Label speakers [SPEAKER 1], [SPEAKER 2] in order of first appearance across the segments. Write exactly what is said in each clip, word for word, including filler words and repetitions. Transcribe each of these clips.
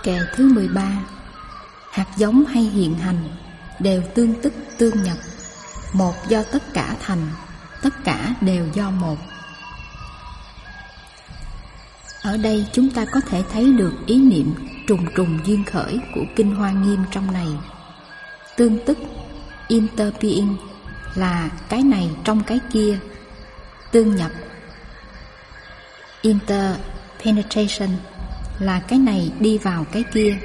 [SPEAKER 1] Kệ thứ mười ba. Hạt giống hay hiện hành đều tương tức tương nhập, một do tất cả thành, tất cả đều do một. Ở đây chúng ta có thể thấy được ý niệm trùng trùng duyên khởi của Kinh Hoa Nghiêm trong này. Tương tức, interbeing, là cái này trong cái kia. Tương nhập, interpenetration, là cái này đi vào cái kia.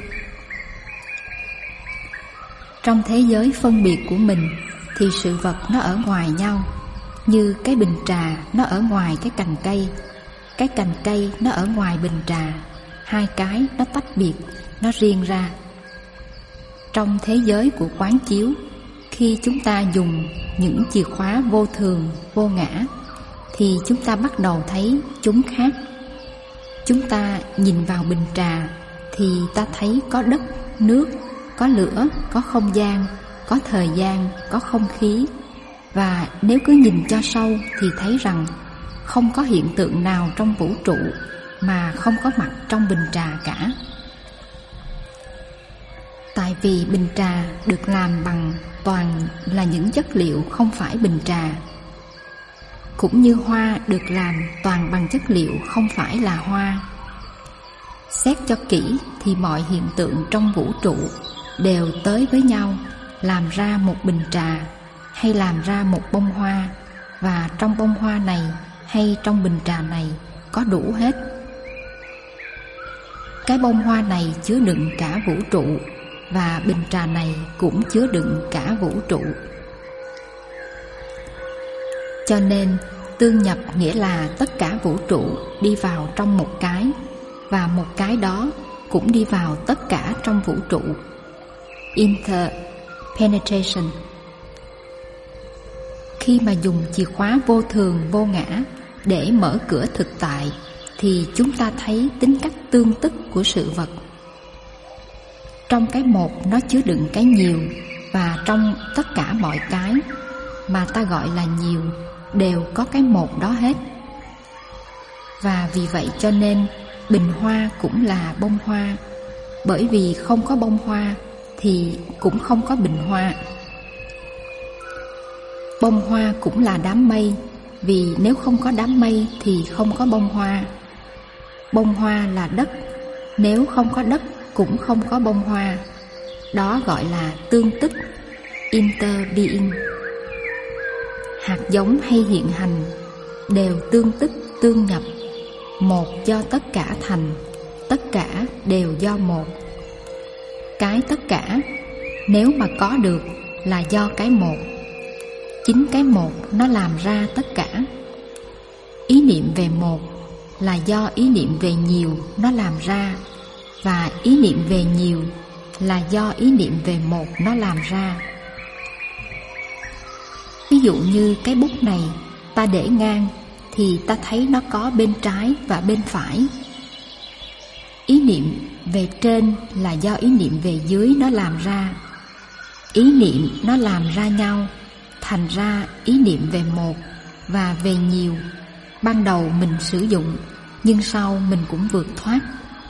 [SPEAKER 1] Trong thế giới phân biệt của mình thì sự vật nó ở ngoài nhau, như cái bình trà nó ở ngoài cái cành cây, cái cành cây nó ở ngoài bình trà. Hai cái nó tách biệt, nó riêng ra. Trong thế giới của quán chiếu, khi chúng ta dùng những chìa khóa vô thường, vô ngã, thì chúng ta bắt đầu thấy chúng khác. Chúng ta nhìn vào bình trà thì ta thấy có đất, nước, có lửa, có không gian, có thời gian, có không khí. Và nếu cứ nhìn cho sâu thì thấy rằng không có hiện tượng nào trong vũ trụ mà không có mặt trong bình trà cả. Tại vì bình trà được làm bằng toàn là những chất liệu không phải bình trà, cũng như hoa được làm toàn bằng chất liệu không phải là hoa. Xét cho kỹ thì mọi hiện tượng trong vũ trụ đều tới với nhau, làm ra một bình trà hay làm ra một bông hoa, và trong bông hoa này hay trong bình trà này có đủ hết. Cái bông hoa này chứa đựng cả vũ trụ, và bình trà này cũng chứa đựng cả vũ trụ. Cho nên tương nhập nghĩa là tất cả vũ trụ đi vào trong một cái, và một cái đó cũng đi vào tất cả trong vũ trụ. Interpenetration. Khi mà dùng chìa khóa vô thường vô ngã để mở cửa thực tại, thì chúng ta thấy tính cách tương tức của sự vật. Trong cái một nó chứa đựng cái nhiều, và trong tất cả mọi cái mà ta gọi là nhiều đều có cái một đó hết. Và vì vậy cho nên bình hoa cũng là bông hoa, bởi vì không có bông hoa thì cũng không có bình hoa. Bông hoa cũng là đám mây, vì nếu không có đám mây thì không có bông hoa. Bông hoa là đất, nếu không có đất cũng không có bông hoa. Đó gọi là tương tức, interbeing. Hạt giống hay hiện hành đều tương tức tương nhập, một do tất cả thành, tất cả đều do một. Cái tất cả nếu mà có được là do cái một. Chính cái một nó làm ra tất cả. Ý niệm về một là do ý niệm về nhiều nó làm ra, và ý niệm về nhiều là do ý niệm về một nó làm ra. Ví dụ như cái bút này ta để ngang thì ta thấy nó có bên trái và bên phải. Ý niệm về trên là do ý niệm về dưới nó làm ra. Ý niệm nó làm ra nhau, thành ra ý niệm về một và về nhiều. Ban đầu mình sử dụng, nhưng sau mình cũng vượt thoát.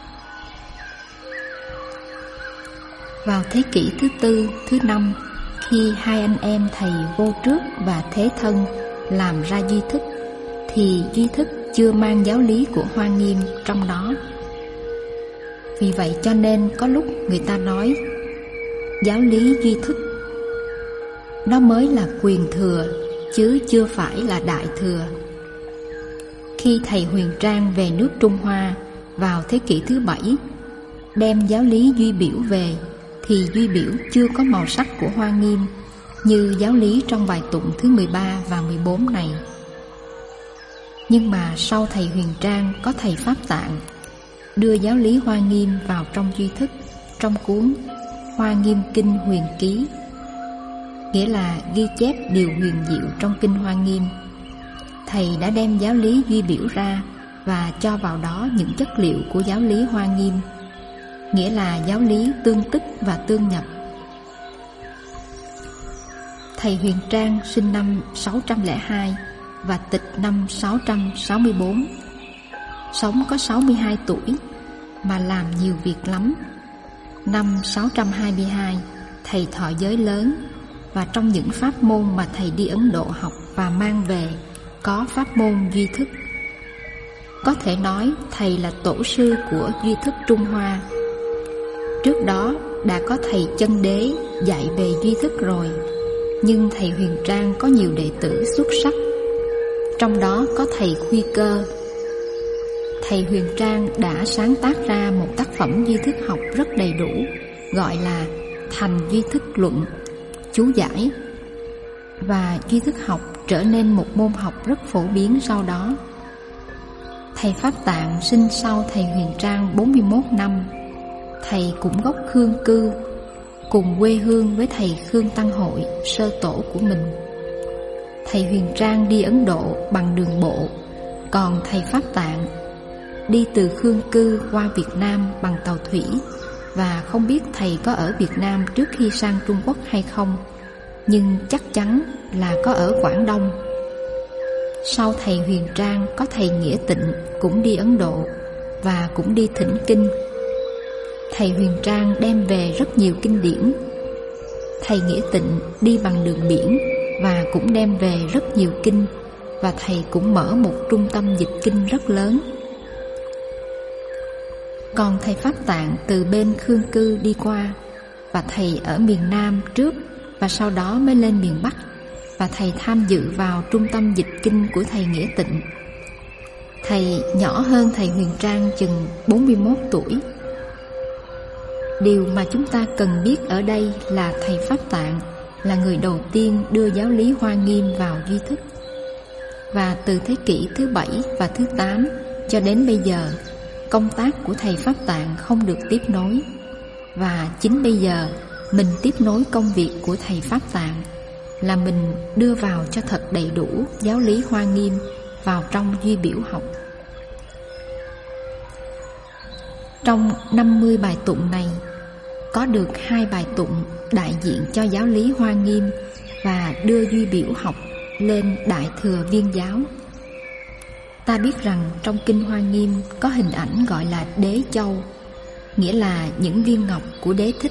[SPEAKER 1] Vào thế kỷ thứ tư, thứ năm, khi hai anh em thầy Vô Trước và Thế Thân làm ra duy thức, thì duy thức chưa mang giáo lý của Hoa Nghiêm trong đó. Vì vậy cho nên có lúc người ta nói giáo lý duy thức nó mới là quyền thừa, chứ chưa phải là đại thừa. Khi thầy Huyền Trang về nước Trung Hoa vào thế kỷ thứ bảy, đem giáo lý duy biểu về, thì duy biểu chưa có màu sắc của Hoa Nghiêm như giáo lý trong bài tụng thứ mười ba và mười bốn này. Nhưng mà sau thầy Huyền Trang có thầy Pháp Tạng đưa giáo lý Hoa Nghiêm vào trong duy thức, trong cuốn Hoa Nghiêm Kinh Huyền Ký, nghĩa là ghi chép điều huyền diệu trong Kinh Hoa Nghiêm. Thầy đã đem giáo lý duy biểu ra và cho vào đó những chất liệu của giáo lý Hoa Nghiêm, nghĩa là giáo lý tương tức và tương nhập. Thầy Huyền Trang sinh năm sáu trăm lẻ hai và tịch năm sáu trăm sáu mươi bốn. Sống có sáu mươi hai tuổi mà làm nhiều việc lắm, Năm sáu trăm hai mươi hai, thầy thọ giới lớn, và trong những pháp môn mà thầy đi Ấn Độ học và mang về có pháp môn duy thức. Có thể nói thầy là tổ sư của duy thức Trung Hoa. Trước đó đã có thầy Chân Đế dạy về duy thức rồi, nhưng thầy Huyền Trang có nhiều đệ tử xuất sắc, trong đó có thầy Khuy Cơ. Thầy Huyền Trang đã sáng tác ra một tác phẩm duy thức học rất đầy đủ, gọi là Thành Duy Thức Luận, chú giải. Và duy thức học trở nên một môn học rất phổ biến sau đó. Thầy Pháp Tạng sinh sau thầy Huyền Trang bốn mươi mốt năm. Thầy cũng gốc Khương Cư, cùng quê hương với thầy Khương Tăng Hội, sơ tổ của mình. Thầy Huyền Trang đi Ấn Độ bằng đường bộ, còn thầy Pháp Tạng đi từ Khương Cư qua Việt Nam bằng tàu thủy. Và không biết thầy có ở Việt Nam trước khi sang Trung Quốc hay không, nhưng chắc chắn là có ở Quảng Đông. Sau thầy Huyền Trang có thầy Nghĩa Tịnh cũng đi Ấn Độ và cũng đi thỉnh kinh. Thầy Huyền Trang đem về rất nhiều kinh điển. Thầy Nghĩa Tịnh đi bằng đường biển và cũng đem về rất nhiều kinh, và thầy cũng mở một trung tâm dịch kinh rất lớn. Còn thầy Pháp Tạng từ bên Khương Cư đi qua, và thầy ở miền Nam trước và sau đó mới lên miền Bắc, và thầy tham dự vào trung tâm dịch kinh của thầy Nghĩa Tịnh. Thầy nhỏ hơn thầy Huyền Trang chừng bốn mươi mốt tuổi. Điều mà chúng ta cần biết ở đây là thầy Pháp Tạng là người đầu tiên đưa giáo lý Hoa Nghiêm vào duy thức. Và từ thế kỷ thứ bảy và thứ tám cho đến bây giờ, công tác của thầy Pháp Tạng không được tiếp nối. Và chính bây giờ mình tiếp nối công việc của thầy Pháp Tạng, là mình đưa vào cho thật đầy đủ giáo lý Hoa Nghiêm vào trong duy biểu học. Trong năm mươi bài tụng này, có được hai bài tụng đại diện cho giáo lý Hoa Nghiêm và đưa duy biểu học lên Đại Thừa Viên Giáo. Ta biết rằng trong Kinh Hoa Nghiêm có hình ảnh gọi là Đế Châu, nghĩa là những viên ngọc của Đế Thích.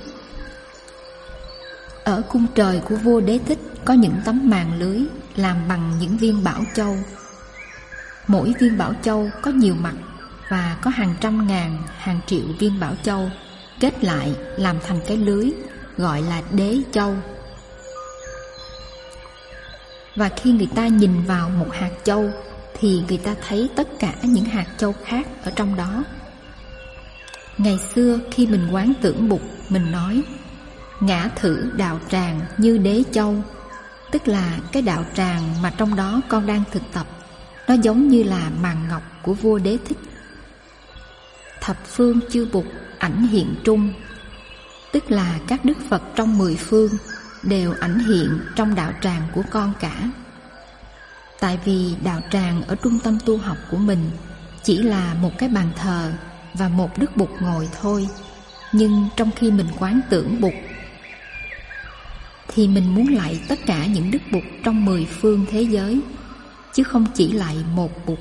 [SPEAKER 1] Ở cung trời của vua Đế Thích có những tấm màn lưới làm bằng những viên bảo châu. Mỗi viên bảo châu có nhiều mặt và có hàng trăm ngàn, hàng triệu viên bảo châu kết lại làm thành cái lưới gọi là Đế Châu. Và khi người ta nhìn vào một hạt châu thì người ta thấy tất cả những hạt châu khác ở trong đó. Ngày xưa khi mình quán tưởng Bụt, mình nói ngã thử đạo tràng như Đế Châu, tức là cái đạo tràng mà trong đó con đang thực tập, nó giống như là màn ngọc của vua Đế Thích. Thập phương chư Bụt ảnh hiện trung, tức là các đức Phật trong mười phương đều ảnh hiện trong đạo tràng của con cả. Tại vì đạo tràng ở trung tâm tu học của mình chỉ là một cái bàn thờ và một đức Bụt ngồi thôi. Nhưng trong khi mình quán tưởng Bụt thì mình muốn lạy tất cả những đức Bụt trong mười phương thế giới, chứ không chỉ lạy một Bụt.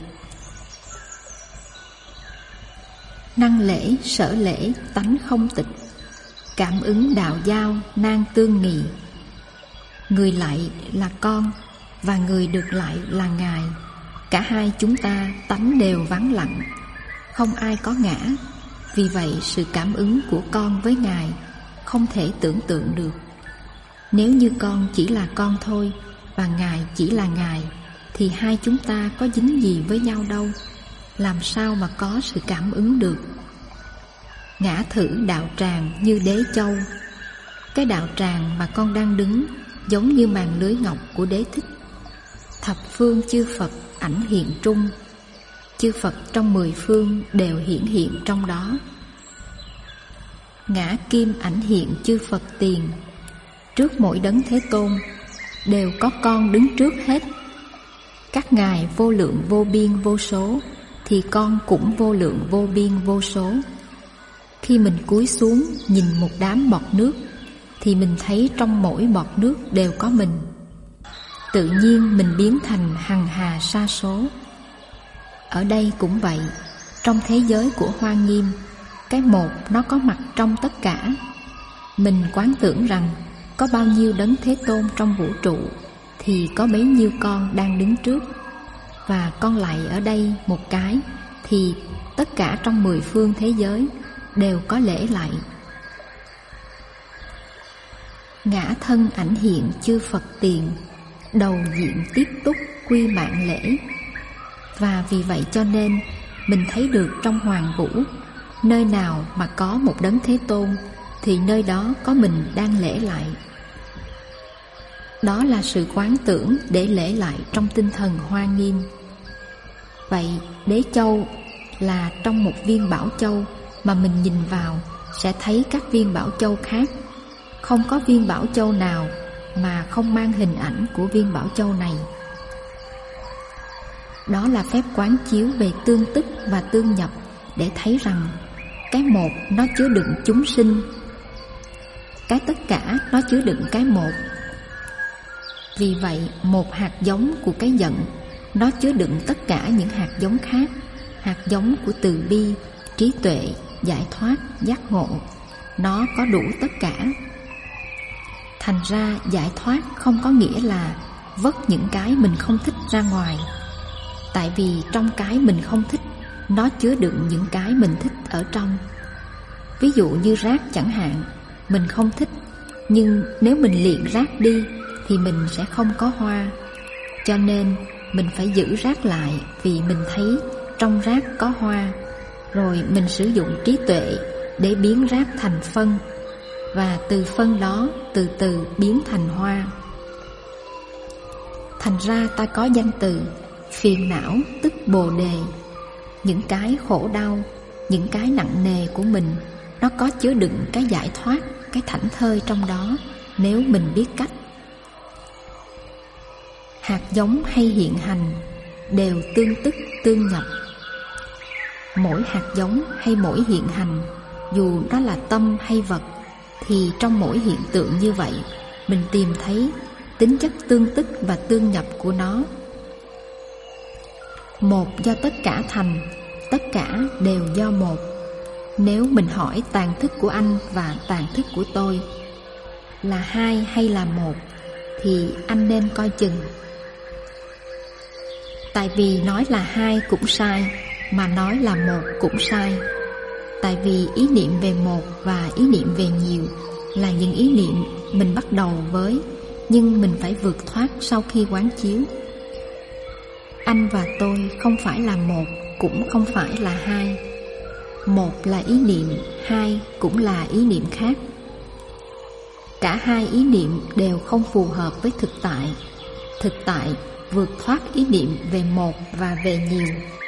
[SPEAKER 1] Năng lễ sở lễ tánh không tịch, cảm ứng đạo giao nan tương nghị. Người lạy là con và người được lạy là Ngài. Cả hai chúng ta tánh đều vắng lặng, không ai có ngã. Vì vậy sự cảm ứng của con với Ngài không thể tưởng tượng được. Nếu như con chỉ là con thôi và Ngài chỉ là Ngài, thì hai chúng ta có dính gì với nhau đâu, làm sao mà có sự cảm ứng được. Ngã thử đạo tràng như Đế Châu. Cái đạo tràng mà con đang đứng giống như màn lưới ngọc của Đế Thích. Thập phương chư Phật ảnh hiện trung, chư Phật trong mười phương đều hiển hiện trong đó. Ngã kim ảnh hiện chư Phật tiền, trước mỗi đấng Thế Tôn đều có con đứng trước hết. Các ngài vô lượng vô biên vô số, thì con cũng vô lượng vô biên vô số. Khi mình cúi xuống nhìn một đám bọt nước, thì mình thấy trong mỗi bọt nước đều có mình. Tự nhiên mình biến thành hằng hà sa số. Ở đây cũng vậy, trong thế giới của Hoa Nghiêm, cái một nó có mặt trong tất cả, Mình quán tưởng rằng có bao nhiêu đấng Thế Tôn trong vũ trụ thì có bấy nhiêu con đang đứng trước, và con lạy ở đây một cái thì tất cả trong mười phương thế giới đều có lễ lạy. Ngã thân ảnh hiện chư Phật tiền, đầu diện tiếp túc quy mạng lễ. Và vì vậy cho nên mình thấy được trong hoàng vũ, nơi nào mà có một đấng Thế Tôn thì nơi đó có mình đang lễ lạy. Đó là sự quán tưởng để lễ lại trong tinh thần hoa nghiêm. Vậy đế châu là trong một viên bảo châu mà mình nhìn vào sẽ thấy các viên bảo châu khác. Không có viên bảo châu nào mà không mang hình ảnh của viên bảo châu này. Đó là phép quán chiếu về tương tức và tương nhập, để thấy rằng cái một nó chứa đựng chúng sinh, cái tất cả nó chứa đựng cái một. Vì vậy một hạt giống của cái giận nó chứa đựng tất cả những hạt giống khác, hạt giống của từ bi, trí tuệ, giải thoát, giác ngộ. Nó có đủ tất cả. Thành ra giải thoát không có nghĩa là vớt những cái mình không thích ra ngoài. Tại vì trong cái mình không thích, nó chứa đựng những cái mình thích ở trong. Ví dụ như rác chẳng hạn, mình không thích, nhưng nếu mình liệng rác đi thì mình sẽ không có hoa. Cho nên mình phải giữ rác lại, vì mình thấy trong rác có hoa. Rồi mình sử dụng trí tuệ để biến rác thành phân, và từ phân đó từ từ biến thành hoa. Thành ra ta có danh từ phiền não tức bồ đề. Những cái khổ đau, những cái nặng nề của mình, nó có chứa đựng cái giải thoát, cái thảnh thơi trong đó, nếu mình biết cách. Hạt giống hay hiện hành đều tương tức tương nhập. Mỗi hạt giống hay mỗi hiện hành, dù đó là tâm hay vật, thì trong mỗi hiện tượng như vậy mình tìm thấy tính chất tương tức và tương nhập của nó. Một do tất cả thành, tất cả đều do một. Nếu mình hỏi tàn thức của anh và tàn thức của tôi là hai hay là một, thì anh nên coi chừng. Tại vì nói là hai cũng sai, mà nói là một cũng sai. Tại vì ý niệm về một và ý niệm về nhiều là những ý niệm mình bắt đầu với, nhưng mình phải vượt thoát sau khi quán chiếu. Anh và tôi không phải là một, cũng không phải là hai. Một là ý niệm, hai cũng là ý niệm khác. Cả hai ý niệm đều không phù hợp với thực tại. Thực tại vượt thoát ý niệm về một và về nhiều.